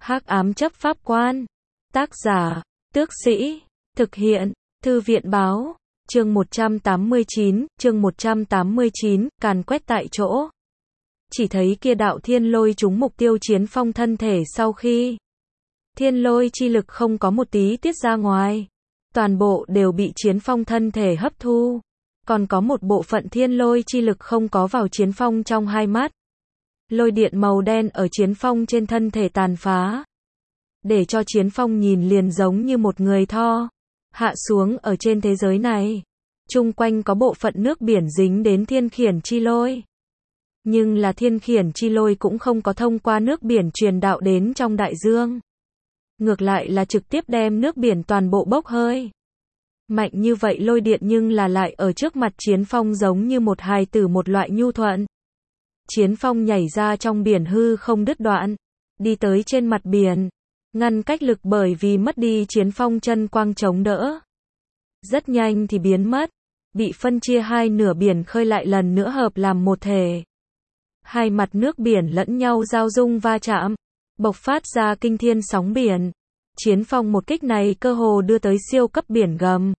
Hắc ám chấp pháp quan. Tác giả, Tước Sĩ. Thực hiện, Thư viện báo. Chương 189, càn quét tại chỗ. Chỉ thấy kia đạo thiên lôi trúng mục tiêu Chiến Phong thân thể sau khi thiên lôi chi lực không có một tí tiết ra ngoài. Toàn bộ đều bị Chiến Phong thân thể hấp thu. Còn có một bộ phận thiên lôi chi lực không có vào Chiến Phong trong hai mắt. Lôi điện màu đen ở Chiến Phong trên thân thể tàn phá. Để cho Chiến Phong nhìn liền giống như một người tho. Hạ xuống ở trên thế giới này. Chung quanh có bộ phận nước biển dính đến thiên khiển chi lôi. Nhưng là thiên khiển chi lôi cũng không có thông qua nước biển truyền đạo đến trong đại dương. Ngược lại là trực tiếp đem nước biển toàn bộ bốc hơi. Mạnh như vậy lôi điện nhưng là lại ở trước mặt Chiến Phong giống như một hài tử một loại nhu thuận. Chiến Phong nhảy ra trong biển hư không đứt đoạn. Đi tới trên mặt biển. Ngăn cách lực bởi vì mất đi Chiến Phong chân quang chống đỡ. Rất nhanh thì biến mất. Bị phân chia hai nửa biển khơi lại lần nữa hợp làm một thể. Hai mặt nước biển lẫn nhau giao dung va chạm. Bộc phát ra kinh thiên sóng biển. Chiến Phong một kích này cơ hồ đưa tới siêu cấp biển gầm.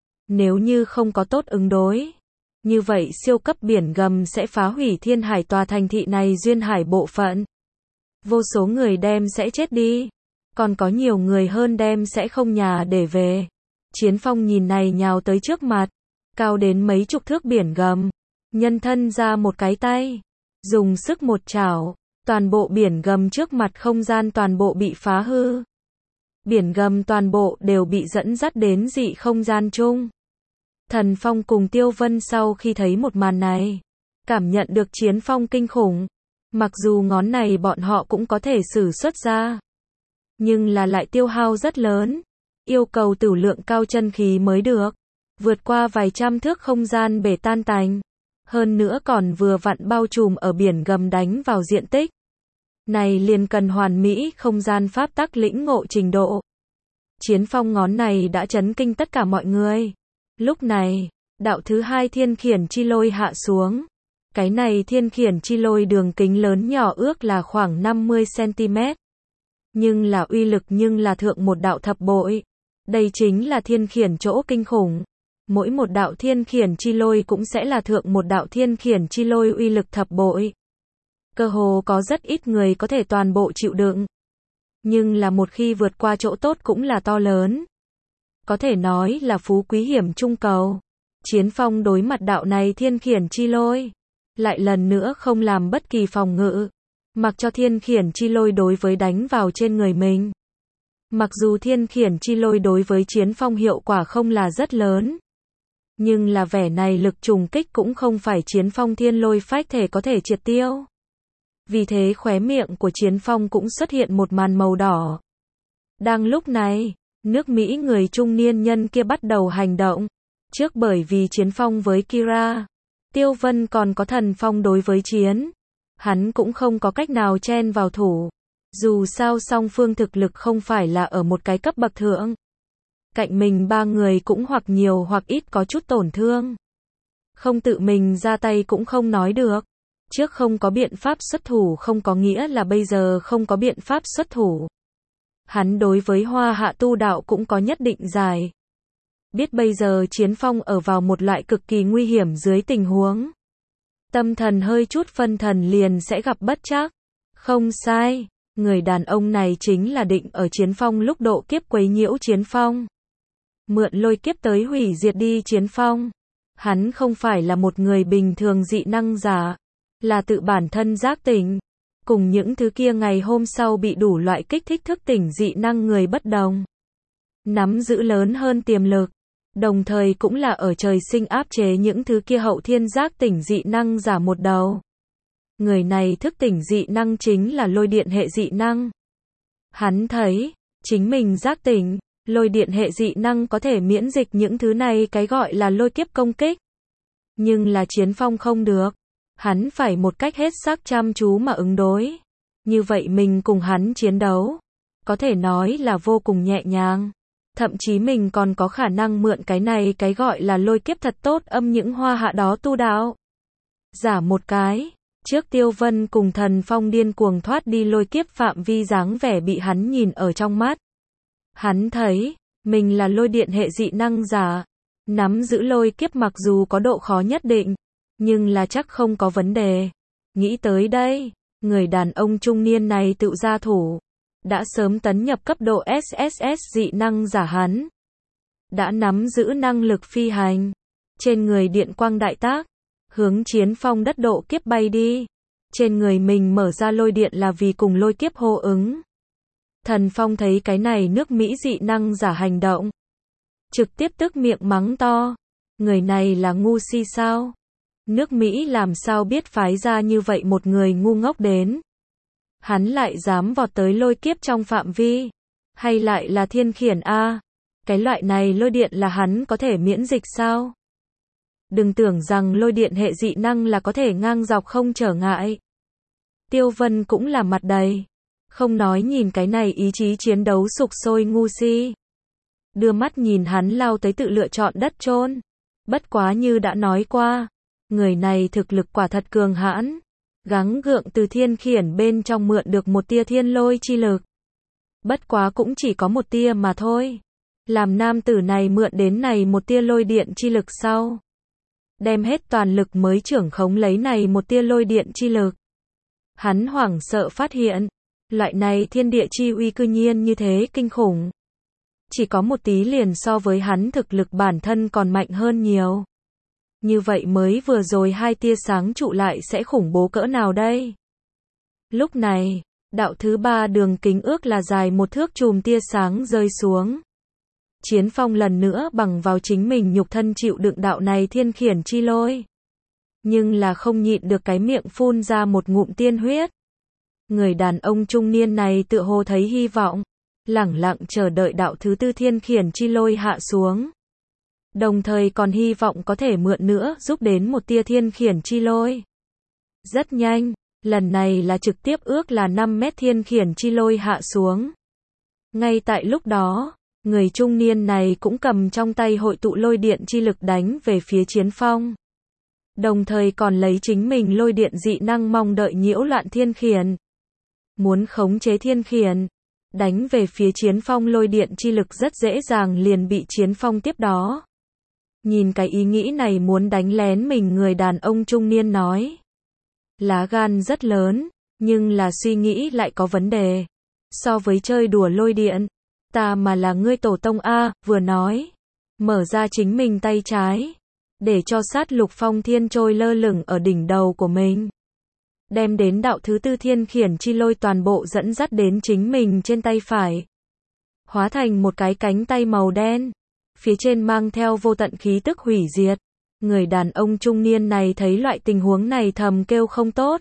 Nếu như không có tốt ứng đối. Như vậy siêu cấp biển gầm sẽ phá hủy Thiên Hải tòa thành thị này duyên hải bộ phận. Vô số người đem sẽ chết đi. Còn có nhiều người hơn đem sẽ không nhà để về. Chiến Phong nhìn này nhào tới trước mặt. Cao đến mấy chục thước biển gầm. Nhân thân ra một cái tay. Dùng sức một chảo. Toàn bộ biển gầm trước mặt không gian toàn bộ bị phá hư. Biển gầm toàn bộ đều bị dẫn dắt đến dị không gian chung. Thần Phong cùng Tiêu Vân sau khi thấy một màn này. Cảm nhận được Chiến Phong kinh khủng. Mặc dù ngón này bọn họ cũng có thể sử xuất ra. Nhưng là lại tiêu hao rất lớn. Yêu cầu tử lượng cao chân khí mới được. Vượt qua vài trăm thước không gian bể tan tành. Hơn nữa còn vừa vặn bao trùm ở biển gầm đánh vào diện tích. Này liền cần hoàn mỹ không gian pháp tắc lĩnh ngộ trình độ. Chiến Phong ngón này đã chấn kinh tất cả mọi người. Lúc này, đạo thứ hai thiên khiển chi lôi hạ xuống. Cái này thiên khiển chi lôi đường kính lớn nhỏ ước là khoảng 50 cm. Nhưng là uy lực nhưng là thượng một đạo thập bội. Đây chính là thiên khiển chỗ kinh khủng. Mỗi một đạo thiên khiển chi lôi cũng sẽ là thượng một đạo thiên khiển chi lôi uy lực thập bội. Cơ hồ có rất ít người có thể toàn bộ chịu đựng. Nhưng là một khi vượt qua chỗ tốt cũng là to lớn. Có thể nói là phú quý hiểm trung cầu. Chiến Phong đối mặt đạo này thiên khiển chi lôi. Lại lần nữa không làm bất kỳ phòng ngự. Mặc cho thiên khiển chi lôi đối với đánh vào trên người mình. Mặc dù thiên khiển chi lôi đối với Chiến Phong hiệu quả không là rất lớn. Nhưng là vẻ này lực trùng kích cũng không phải Chiến Phong thiên lôi phách thể có thể triệt tiêu. Vì thế khóe miệng của Chiến Phong cũng xuất hiện một màn màu đỏ. Đang lúc này, nước Mỹ người trung niên nhân kia bắt đầu hành động. Trước bởi vì Chiến Phong với Kira, Tiêu Vân còn có Thần Phong đối với chiến. Hắn cũng không có cách nào chen vào thủ. Dù sao song phương thực lực không phải là ở một cái cấp bậc thượng. Cạnh mình ba người cũng hoặc nhiều hoặc ít có chút tổn thương. Không tự mình ra tay cũng không nói được. Trước không có biện pháp xuất thủ không có nghĩa là bây giờ không có biện pháp xuất thủ. Hắn đối với Hoa Hạ tu đạo cũng có nhất định giải. Biết bây giờ Chiến Phong ở vào một loại cực kỳ nguy hiểm dưới tình huống. Tâm thần hơi chút phân thần liền sẽ gặp bất trắc. Không sai, người đàn ông này chính là định ở Chiến Phong lúc độ kiếp quấy nhiễu Chiến Phong. Mượn lôi kiếp tới hủy diệt đi Chiến Phong. Hắn không phải là một người bình thường dị năng giả. Là tự bản thân giác tỉnh. Cùng những thứ kia ngày hôm sau bị đủ loại kích thích thức tỉnh dị năng người bất đồng. Nắm giữ lớn hơn tiềm lực. Đồng thời cũng là ở trời sinh áp chế những thứ kia hậu thiên giác tỉnh dị năng giả một đầu. Người này thức tỉnh dị năng chính là lôi điện hệ dị năng. Hắn thấy, chính mình giác tỉnh, lôi điện hệ dị năng có thể miễn dịch những thứ này cái gọi là lôi kiếp công kích. Nhưng là Chiến Phong không được. Hắn phải một cách hết sức chăm chú mà ứng đối. Như vậy mình cùng hắn chiến đấu. Có thể nói là vô cùng nhẹ nhàng. Thậm chí mình còn có khả năng mượn cái này cái gọi là lôi kiếp thật tốt âm những Hoa Hạ đó tu đạo. Giả một cái. Trước Tiêu Vân cùng Thần Phong điên cuồng thoát đi lôi kiếp phạm vi dáng vẻ bị hắn nhìn ở trong mắt. Hắn thấy, mình là lôi điện hệ dị năng giả. Nắm giữ lôi kiếp mặc dù có độ khó nhất định, nhưng là chắc không có vấn đề. Nghĩ tới đây, người đàn ông trung niên này tự ra thủ. Đã sớm tấn nhập cấp độ SSS dị năng giả hắn. Đã nắm giữ năng lực phi hành. Trên người điện quang đại tác. Hướng Chiến Phong đất độ kiếp bay đi. Trên người mình mở ra lôi điện là vì cùng lôi kiếp hô ứng. Thần Phong thấy cái này nước Mỹ dị năng giả hành động. Trực tiếp tức miệng mắng to. Người này là ngu si sao? Nước Mỹ làm sao biết phái ra như vậy một người ngu ngốc đến? Hắn lại dám vọt tới lôi kiếp trong phạm vi. Hay lại là thiên khiển A? Cái loại này lôi điện là hắn có thể miễn dịch sao? Đừng tưởng rằng lôi điện hệ dị năng là có thể ngang dọc không trở ngại. Tiêu Vân cũng là mặt đầy. Không nói nhìn cái này ý chí chiến đấu sục sôi ngu si. Đưa mắt nhìn hắn lao tới tự lựa chọn đất chôn. Bất quá như đã nói qua. Người này thực lực quả thật cường hãn. Gắng gượng từ thiên khiển bên trong mượn được một tia thiên lôi chi lực. Bất quá cũng chỉ có một tia mà thôi. Làm nam tử này mượn đến này một tia lôi điện chi lực sau. Đem hết toàn lực mới trưởng khống lấy này một tia lôi điện chi lực. Hắn hoảng sợ phát hiện. Loại này thiên địa chi uy cư nhiên như thế kinh khủng. Chỉ có một tí liền so với hắn thực lực bản thân còn mạnh hơn nhiều. Như vậy mới vừa rồi hai tia sáng trụ lại sẽ khủng bố cỡ nào đây? Lúc này, đạo thứ ba đường kính ước là dài một thước chùm tia sáng rơi xuống. Chiến Phong lần nữa bằng vào chính mình nhục thân chịu đựng đạo này thiên khiển chi lôi. Nhưng là không nhịn được cái miệng phun ra một ngụm tiên huyết. Người đàn ông trung niên này tựa hồ thấy hy vọng. Lẳng lặng chờ đợi đạo thứ tư thiên khiển chi lôi hạ xuống. Đồng thời còn hy vọng có thể mượn nữa giúp đến một tia thiên khiển chi lôi. Rất nhanh, lần này là trực tiếp ước là 5 mét thiên khiển chi lôi hạ xuống. Ngay tại lúc đó, người trung niên này cũng cầm trong tay hội tụ lôi điện chi lực đánh về phía Chiến Phong. Đồng thời còn lấy chính mình lôi điện dị năng mong đợi nhiễu loạn thiên khiển. Muốn khống chế thiên khiển. Đánh về phía Chiến Phong lôi điện chi lực rất dễ dàng liền bị Chiến Phong tiếp đó. Nhìn cái ý nghĩ này muốn đánh lén mình người đàn ông trung niên nói. Lá gan rất lớn, nhưng là suy nghĩ lại có vấn đề. So với chơi đùa lôi điện, ta mà là ngươi tổ tông A, vừa nói. Mở ra chính mình tay trái. Để cho sát lục phong thiên trôi lơ lửng ở đỉnh đầu của mình. Đem đến đạo thứ tư thiên khiển chi lôi toàn bộ dẫn dắt đến chính mình trên tay phải. Hóa thành một cái cánh tay màu đen. Phía trên mang theo vô tận khí tức hủy diệt. Người đàn ông trung niên này thấy loại tình huống này thầm kêu không tốt.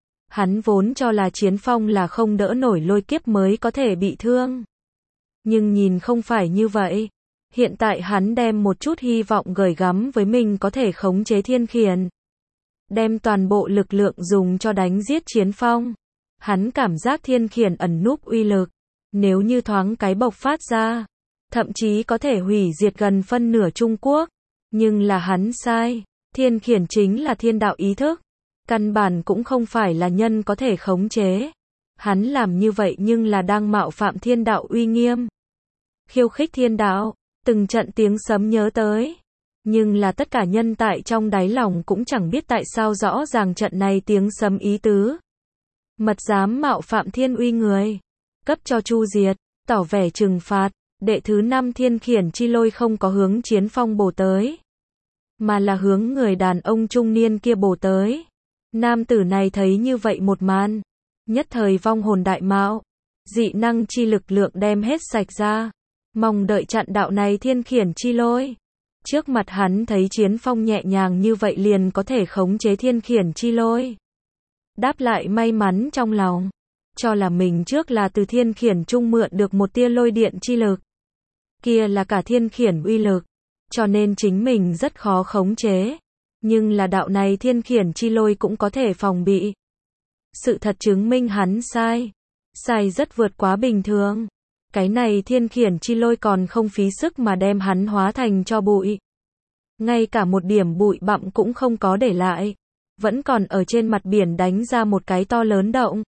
Hắn vốn cho là Chiến Phong là không đỡ nổi lôi kiếp mới có thể bị thương. Nhưng nhìn không phải như vậy. Hiện tại hắn đem một chút hy vọng gửi gắm với mình có thể khống chế thiên khiển. Đem toàn bộ lực lượng dùng cho đánh giết Chiến Phong. Hắn cảm giác thiên khiển ẩn núp uy lực. Nếu như thoáng cái bộc phát ra. Thậm chí có thể hủy diệt gần phân nửa Trung Quốc. Nhưng là hắn sai. Thiên khiển chính là thiên đạo ý thức. Căn bản cũng không phải là nhân có thể khống chế. Hắn làm như vậy nhưng là đang mạo phạm thiên đạo uy nghiêm. Khiêu khích thiên đạo. Từng trận tiếng sấm nhớ tới. Nhưng là tất cả nhân tại trong đáy lòng cũng chẳng biết tại sao rõ ràng trận này tiếng sấm ý tứ. Mật dám mạo phạm thiên uy người. Cấp cho chu diệt. Tỏ vẻ trừng phạt. Đệ thứ 5 thiên khiển chi lôi không có hướng Chiến Phong bổ tới. Mà là hướng người đàn ông trung niên kia bổ tới. Nam tử này thấy như vậy một màn. Nhất thời vong hồn đại mạo. Dị năng chi lực lượng đem hết sạch ra. Mong đợi chặn đạo này thiên khiển chi lôi. Trước mặt hắn thấy Chiến Phong nhẹ nhàng như vậy liền có thể khống chế thiên khiển chi lôi. Đáp lại may mắn trong lòng. Cho là mình trước là từ thiên khiển trung mượn được một tia lôi điện chi lực. Kia là cả thiên khiển uy lực. Cho nên chính mình rất khó khống chế. Nhưng là đạo này thiên khiển chi lôi cũng có thể phòng bị. Sự thật chứng minh hắn sai. Sai rất vượt quá bình thường. Cái này thiên khiển chi lôi còn không phí sức mà đem hắn hóa thành cho bụi. Ngay cả một điểm bụi bặm cũng không có để lại. vẫn còn ở trên mặt biển đánh ra một cái to lớn động.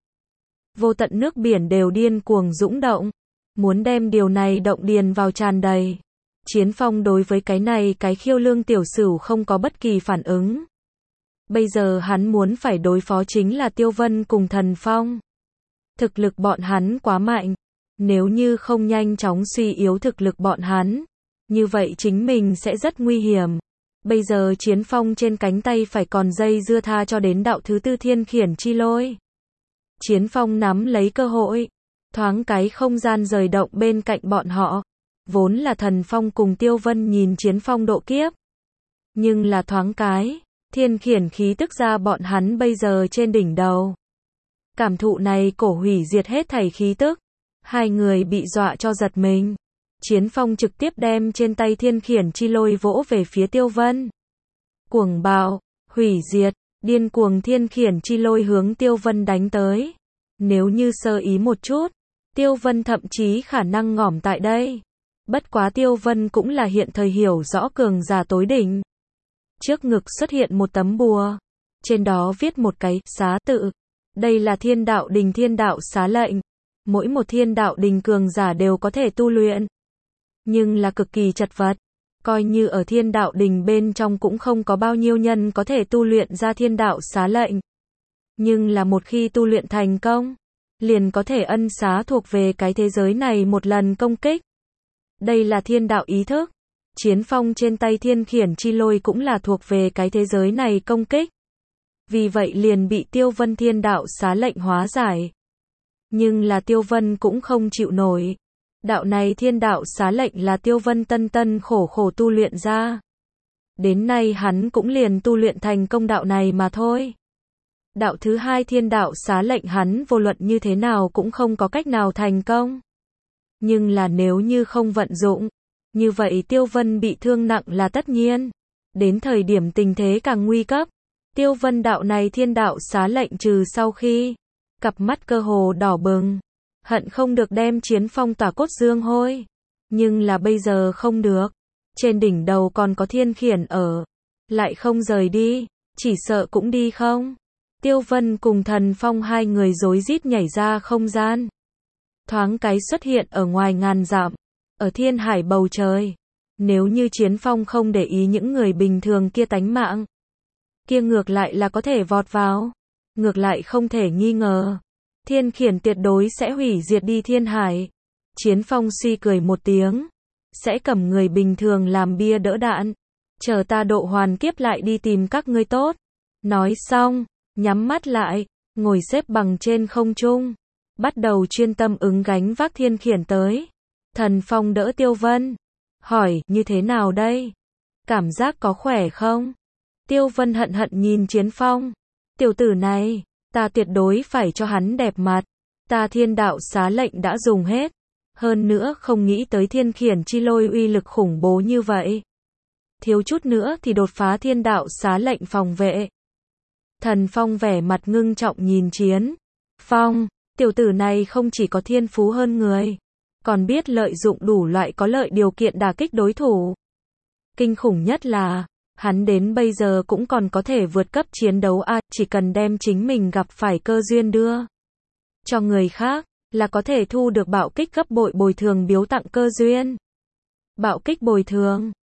Vô tận nước biển đều điên cuồng dũng động, muốn đem điều này động điền vào tràn đầy. Chiến Phong đối với cái này cái khiêu lương tiểu sửu không có bất kỳ phản ứng. Bây giờ hắn muốn phải đối phó chính là Tiêu Vân cùng Thần Phong. Thực lực bọn hắn quá mạnh, nếu như không nhanh chóng suy yếu thực lực bọn hắn, như vậy chính mình sẽ rất nguy hiểm. Bây giờ Chiến Phong trên cánh tay phải còn dây dưa tha cho đến đạo thứ tư thiên khiển chi lôi. Chiến Phong nắm lấy cơ hội, thoáng cái không gian rời động bên cạnh bọn họ. Vốn là Thần Phong cùng Tiêu Vân nhìn Chiến Phong độ kiếp. Nhưng là thoáng cái, thiên khiển khí tức ra bọn hắn bây giờ trên đỉnh đầu. Cảm thụ này cổ hủy diệt hết thảy khí tức. Hai người bị dọa cho giật mình. Chiến Phong trực tiếp đem trên tay thiên khiển chi lôi vỗ về phía Tiêu Vân. Cuồng bạo, hủy diệt, điên cuồng thiên khiển chi lôi hướng Tiêu Vân đánh tới. Nếu như sơ ý một chút, Tiêu Vân thậm chí khả năng ngỏm tại đây. Bất quá Tiêu Vân cũng là hiện thời hiểu rõ cường giả tối đỉnh. Trước ngực xuất hiện một tấm bùa. Trên đó viết một cái xá tự. Đây là thiên đạo đình thiên đạo xá lệnh. Mỗi một thiên đạo đình cường giả đều có thể tu luyện. Nhưng là cực kỳ chật vật. Coi như ở thiên đạo đình bên trong cũng không có bao nhiêu nhân có thể tu luyện ra thiên đạo xá lệnh. Nhưng là một khi tu luyện thành công, liền có thể ân xá thuộc về cái thế giới này một lần công kích. Đây là thiên đạo ý thức. Chiến Phong trên tay thiên khiển chi lôi cũng là thuộc về cái thế giới này công kích. Vì vậy liền bị Tiêu Vân thiên đạo xá lệnh hóa giải. Nhưng là Tiêu Vân cũng không chịu nổi. Đạo này thiên đạo xá lệnh là Tiêu Vân tân tân khổ khổ tu luyện ra. Đến nay hắn cũng liền tu luyện thành công đạo này mà thôi. Đạo thứ hai thiên đạo xá lệnh hắn vô luận như thế nào cũng không có cách nào thành công. Nhưng là nếu như không vận dụng, như vậy Tiêu Vân bị thương nặng là tất nhiên. Đến thời điểm tình thế càng nguy cấp, Tiêu Vân đạo này thiên đạo xá lệnh trừ sau khi, cặp mắt cơ hồ đỏ bừng, hận không được đem Chiến Phong tỏa cốt dương hôi. Nhưng là bây giờ không được, trên đỉnh đầu còn có thiên khiển ở, lại không rời đi, chỉ sợ cũng đi không. Tiêu Vân cùng Thần Phong hai người rối rít nhảy ra không gian. Thoáng cái xuất hiện ở ngoài ngàn dặm, ở thiên hải bầu trời. Nếu như Chiến Phong không để ý những người bình thường kia tánh mạng, kia ngược lại là có thể vọt vào. Ngược lại không thể nghi ngờ, thiên khiển tuyệt đối sẽ hủy diệt đi thiên hải. Chiến Phong suy cười một tiếng, sẽ cầm người bình thường làm bia đỡ đạn. Chờ ta độ hoàn kiếp lại đi tìm các ngươi tốt. Nói xong, nhắm mắt lại, ngồi xếp bằng trên không trung. Bắt đầu chuyên tâm ứng gánh vác thiên khiển tới. Thần Phong đỡ Tiêu Vân. Hỏi, như thế nào đây? Cảm giác có khỏe không? Tiêu Vân hận hận nhìn Chiến Phong. Tiểu tử này, ta tuyệt đối phải cho hắn đẹp mặt. Ta thiên đạo xá lệnh đã dùng hết. Hơn nữa không nghĩ tới thiên khiển chi lôi uy lực khủng bố như vậy. Thiếu chút nữa thì đột phá thiên đạo xá lệnh phòng vệ. Thần Phong vẻ mặt ngưng trọng nhìn Chiến Phong. Tiểu tử này không chỉ có thiên phú hơn người, còn biết lợi dụng đủ loại có lợi điều kiện đả kích đối thủ. Kinh khủng nhất là, hắn đến bây giờ cũng còn có thể vượt cấp chiến đấu chỉ cần đem chính mình gặp phải cơ duyên đưa cho người khác, là có thể thu được bạo kích gấp bội bồi thường biếu tặng cơ duyên. Bạo kích bồi thường,